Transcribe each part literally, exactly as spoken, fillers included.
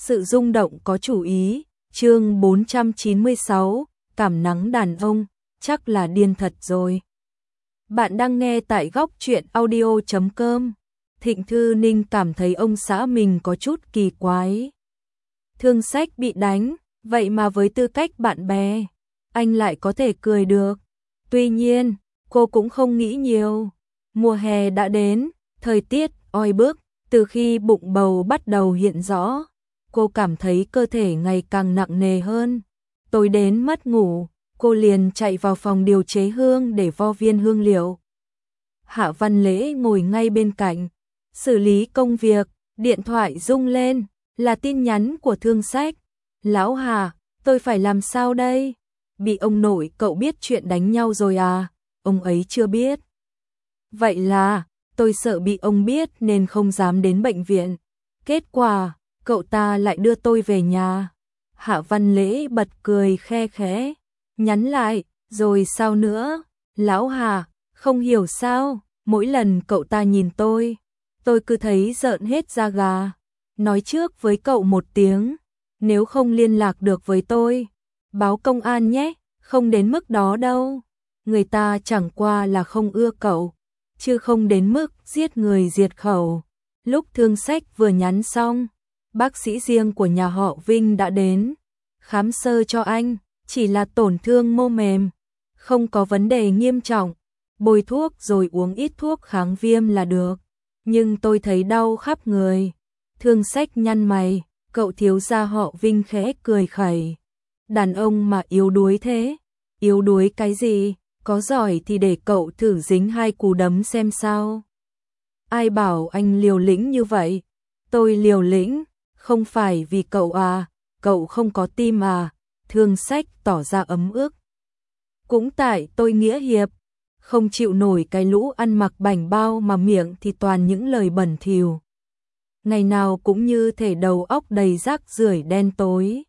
sự rung động có chủ ý, chương bốn trăm chín mươi sáu, cảm nắng đàn ông, chắc là điên thật rồi. Bạn đang nghe tại góc truyện audio chấm com. Thịnh Thư Ninh cảm thấy ông xã mình có chút kỳ quái. Thương Sách bị đánh, vậy mà với tư cách bạn bè, anh lại có thể cười được. Tuy nhiên, cô cũng không nghĩ nhiều. Mùa hè đã đến, thời tiết oi bức, từ khi bụng bầu bắt đầu hiện rõ, cô cảm thấy cơ thể ngày càng nặng nề hơn. Tối đến mất ngủ, cô liền chạy vào phòng điều chế hương để vo viên hương liệu. Hạ Văn Lễ ngồi ngay bên cạnh, xử lý công việc, điện thoại rung lên, là tin nhắn của Thương Sách. Lão Hà, tôi phải làm sao đây? Bị ông nội cậu biết chuyện đánh nhau rồi à? Ông ấy chưa biết. Vậy là, tôi sợ bị ông biết nên không dám đến bệnh viện. Kết quả, cậu ta lại đưa tôi về nhà. Hạ Văn Lễ bật cười khe khẽ, nhắn lại, rồi sao nữa? Lão Hà, không hiểu sao, mỗi lần cậu ta nhìn tôi, tôi cứ thấy rợn hết da gà. Nói trước với cậu một tiếng, nếu không liên lạc được với tôi, báo công an nhé, không đến mức đó đâu. Người ta chẳng qua là không ưa cậu, chứ không đến mức giết người diệt khẩu. Lúc Thương Sách vừa nhắn xong, bác sĩ riêng của nhà họ Vinh đã đến, khám sơ cho anh, chỉ là tổn thương mô mềm, không có vấn đề nghiêm trọng, bôi thuốc rồi uống ít thuốc kháng viêm là được. Nhưng tôi thấy đau khắp người. Thương Sách nhăn mày, cậu thiếu gia họ Vinh khẽ cười khẩy. Đàn ông mà yếu đuối thế, yếu đuối cái gì, có giỏi thì để cậu thử dính hai cú đấm xem sao. Ai bảo anh liều lĩnh như vậy? Tôi liều lĩnh, không phải vì cậu à, cậu không có tim à? Thương Sách tỏ ra ấm ức. Cũng tại tôi nghĩa hiệp, không chịu nổi cái lũ ăn mặc bảnh bao mà miệng thì toàn những lời bẩn thỉu. Ngày nào cũng như thể đầu óc đầy rác rưởi đen tối.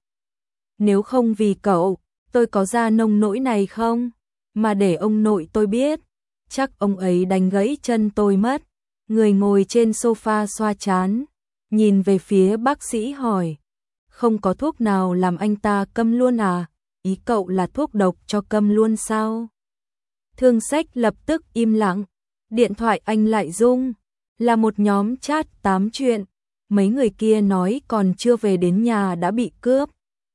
Nếu không vì cậu, tôi có ra nông nỗi này không? Mà để ông nội tôi biết, chắc ông ấy đánh gãy chân tôi mất. Người ngồi trên sofa xoa trán, nhìn về phía bác sĩ hỏi, không có thuốc nào làm anh ta câm luôn à? Ý cậu là thuốc độc cho câm luôn sao? Thương Sách lập tức im lặng, điện thoại anh lại rung, là một nhóm chat tám chuyện, mấy người kia nói còn chưa về đến nhà đã bị cướp,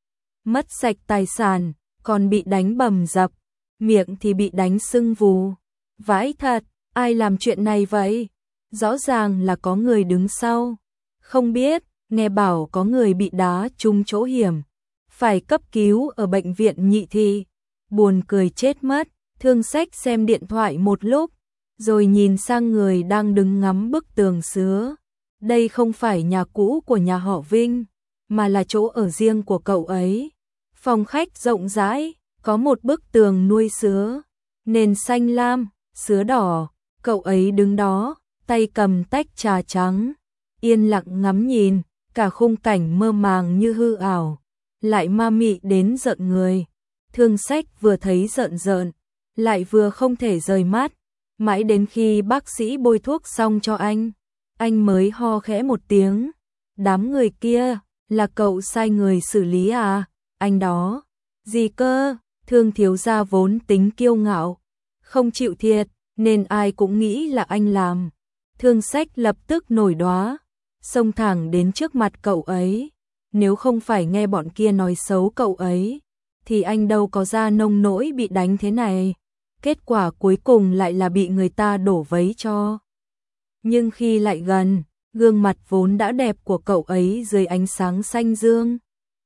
mất sạch tài sản, còn bị đánh bầm dập, miệng thì bị đánh sưng vù. Vãi thật, ai làm chuyện này vậy? Rõ ràng là có người đứng sau. Không biết, nghe bảo có người bị đá trúng chỗ hiểm, phải cấp cứu ở bệnh viện Nhị Thị. Buồn cười chết mất. Thương Sách xem điện thoại một lúc, rồi nhìn sang người đang đứng ngắm bức tường sứa. Đây không phải nhà cũ của nhà họ Vinh, mà là chỗ ở riêng của cậu ấy. Phòng khách rộng rãi, có một bức tường nuôi sứa, nền xanh lam, sứa đỏ. Cậu ấy đứng đó, tay cầm tách trà trắng, yên lặng ngắm nhìn, cả khung cảnh mơ màng như hư ảo, lại ma mị đến rợn người. Thương Sách vừa thấy rợn rợn, lại vừa không thể rời mắt, mãi đến khi bác sĩ bôi thuốc xong cho anh, anh mới ho khẽ một tiếng. Đám người kia, là cậu sai người xử lý à? Anh đó, gì cơ? Thương thiếu gia vốn tính kiêu ngạo, không chịu thiệt, nên ai cũng nghĩ là anh làm. Thương Sách lập tức nổi đoá, xông thẳng đến trước mặt cậu ấy. Nếu không phải nghe bọn kia nói xấu cậu ấy, thì anh đâu có ra nông nỗi bị đánh thế này. Kết quả cuối cùng lại là bị người ta đổ vấy cho. Nhưng khi lại gần, gương mặt vốn đã đẹp của cậu ấy dưới ánh sáng xanh dương,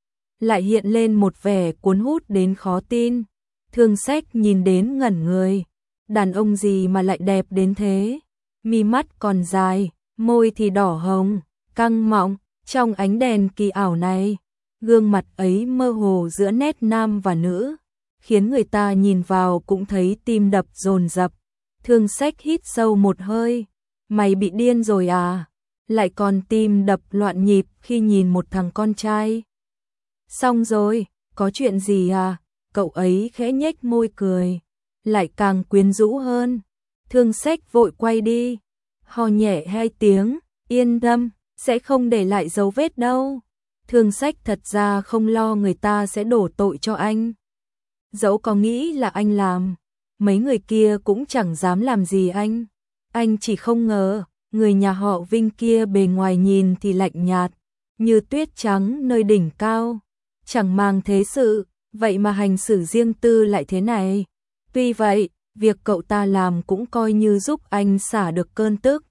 lại hiện lên một vẻ cuốn hút đến khó tin. Thương Sách nhìn đến ngẩn người. Đàn ông gì mà lại đẹp đến thế? Mi mắt còn dài, môi thì đỏ hồng, căng mọng. Trong ánh đèn kỳ ảo này, gương mặt ấy mơ hồ giữa nét nam và nữ, khiến người ta nhìn vào cũng thấy tim đập dồn dập. Thương Sách hít sâu một hơi, mày bị điên rồi à? Lại còn tim đập loạn nhịp khi nhìn một thằng con trai. Xong rồi, có chuyện gì à? Cậu ấy khẽ nhếch môi cười, lại càng quyến rũ hơn. Thương Sách vội quay đi, ho nhẹ hai tiếng, yên tâm, sẽ không để lại dấu vết đâu. Thương Sách thật ra không lo người ta sẽ đổ tội cho anh. Dẫu có nghĩ là anh làm, mấy người kia cũng chẳng dám làm gì anh. Anh chỉ không ngờ, người nhà họ Vinh kia bề ngoài nhìn thì lạnh nhạt, như tuyết trắng nơi đỉnh cao, chẳng màng thế sự, vậy mà hành xử riêng tư lại thế này. Tuy vậy, việc cậu ta làm cũng coi như giúp anh xả được cơn tức.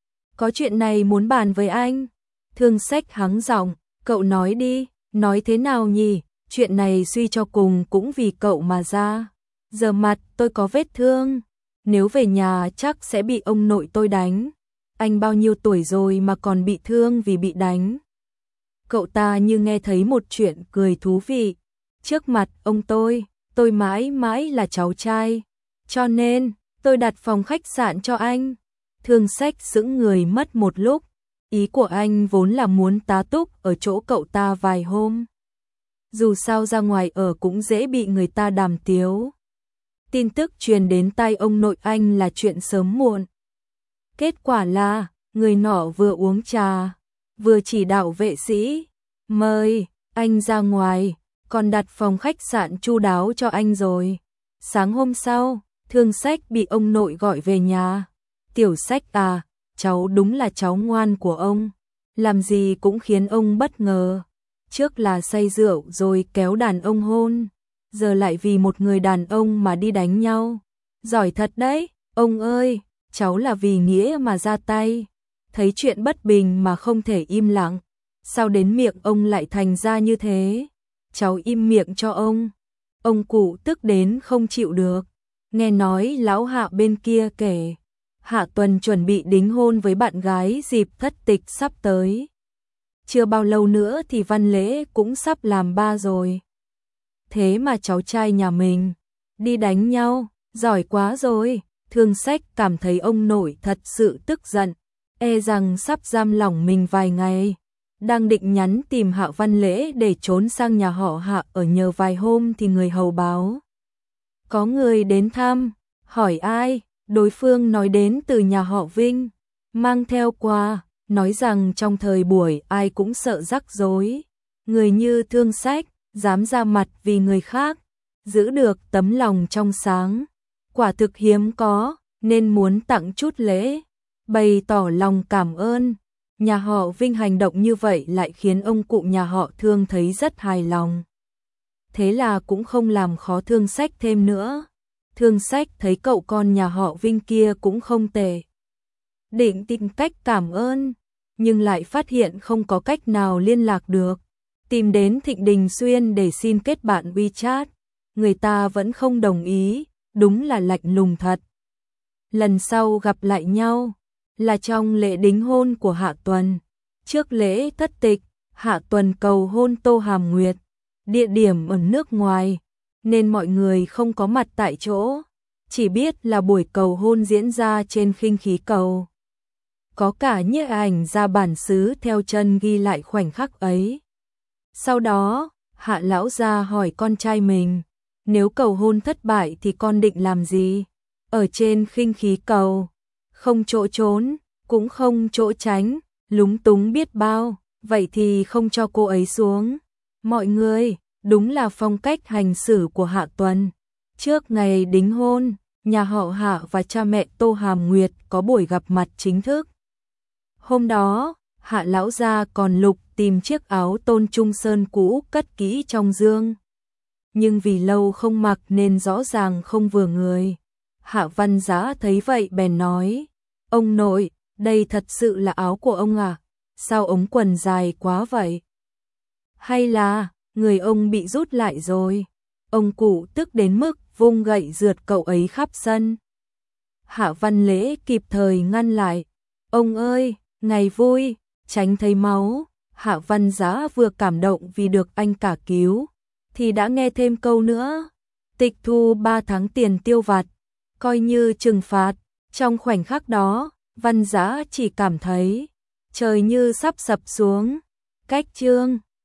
Có chuyện này muốn bàn với anh. Thương Sách hắng giọng, cậu nói đi, nói thế nào nhỉ? Chuyện này suy cho cùng cũng vì cậu mà ra. Giờ mặt tôi có vết thương, nếu về nhà chắc sẽ bị ông nội tôi đánh. Anh bao nhiêu tuổi rồi mà còn bị thương vì bị đánh. Cậu ta như nghe thấy một chuyện cười thú vị. Trước mặt ông tôi, tôi mãi mãi là cháu trai, cho nên tôi đặt phòng khách sạn cho anh. Thương Sách sững người mất một lúc, ý của anh vốn là muốn tá túc ở chỗ cậu ta vài hôm. Dù sao ra ngoài ở cũng dễ bị người ta đàm tiếu. Tin tức truyền đến tai ông nội anh là chuyện sớm muộn. Kết quả là, người nọ vừa uống trà, vừa chỉ đạo vệ sĩ, mời anh ra ngoài, còn đặt phòng khách sạn chu đáo cho anh rồi. Sáng hôm sau, Thương Sách bị ông nội gọi về nhà. Tiểu Sách à, cháu đúng là cháu ngoan của ông, làm gì cũng khiến ông bất ngờ. Trước là say rượu rồi kéo đàn ông hôn, giờ lại vì một người đàn ông mà đi đánh nhau. Giỏi thật đấy, ông ơi, cháu là vì nghĩa mà ra tay. Thấy chuyện bất bình mà không thể im lặng, sao đến miệng ông lại thành ra như thế? Cháu im miệng cho ông. Ông cụ tức đến không chịu được. Nghe nói lão Hạ bên kia kể, Hạ Tuần chuẩn bị đính hôn với bạn gái dịp thất tịch sắp tới. Chưa bao lâu nữa thì văn lễ cũng sắp làm ba rồi. Thế mà cháu trai nhà mình đi đánh nhau, giỏi quá rồi. Thương Sách cảm thấy ông nội thật sự tức giận, e rằng sắp giam lỏng mình vài ngày. Đang định nhắn tìm Hạ Văn Lễ để trốn sang nhà họ Hạ ở nhờ vài hôm thì người hầu báo. Có người đến thăm, hỏi ai, đối phương nói đến từ nhà họ Vinh, mang theo quà, nói rằng trong thời buổi ai cũng sợ rắc rối. Người như Thương Sách, dám ra mặt vì người khác, giữ được tấm lòng trong sáng. Quả thực hiếm có, nên muốn tặng chút lễ, bày tỏ lòng cảm ơn. Nhà họ Vinh hành động như vậy lại khiến ông cụ nhà họ Thương thấy rất hài lòng. Thế là cũng không làm khó Thương Sách thêm nữa. Thương Sách thấy cậu con nhà họ Vinh kia cũng không tệ, định tìm cách cảm ơn, nhưng lại phát hiện không có cách nào liên lạc được. Tìm đến Thịnh Đình Xuyên để xin kết bạn WeChat, người ta vẫn không đồng ý, đúng là lạnh lùng thật. Lần sau gặp lại nhau là trong lễ đính hôn của Hạ Tuần. Trước lễ thất tịch, Hạ Tuần cầu hôn Tô Hàm Nguyệt, địa điểm ở nước ngoài, nên mọi người không có mặt tại chỗ, chỉ biết là buổi cầu hôn diễn ra trên khinh khí cầu. Có cả nhiếp ảnh ra bản xứ theo chân ghi lại khoảnh khắc ấy. Sau đó, Hạ lão gia hỏi con trai mình, nếu cầu hôn thất bại thì con định làm gì? Ở trên khinh khí cầu, không chỗ trốn, cũng không chỗ tránh, lúng túng biết bao, vậy thì không cho cô ấy xuống. Mọi người, đúng là phong cách hành xử của Hạ Tuần. Trước ngày đính hôn, nhà họ Hạ và cha mẹ Tô Hàm Nguyệt có buổi gặp mặt chính thức. Hôm đó, Hạ lão gia còn lục tìm chiếc áo Tôn Trung Sơn cũ cất kỹ trong dương. Nhưng vì lâu không mặc nên rõ ràng không vừa người. Hạ Văn Giá thấy vậy bèn nói, ông nội, đây thật sự là áo của ông à? Sao ống quần dài quá vậy? Hay là, người ông bị rút lại rồi? Ông cụ tức đến mức vung gậy rượt cậu ấy khắp sân. Hạ Văn Lễ kịp thời ngăn lại, ông ơi, ngày vui, tránh thấy máu. Hạ Văn Giá vừa cảm động vì được anh cả cứu, thì đã nghe thêm câu nữa, tịch thu ba tháng tiền tiêu vặt, coi như trừng phạt. Trong khoảnh khắc đó, Văn Giá chỉ cảm thấy trời như sắp sập xuống. Cách chương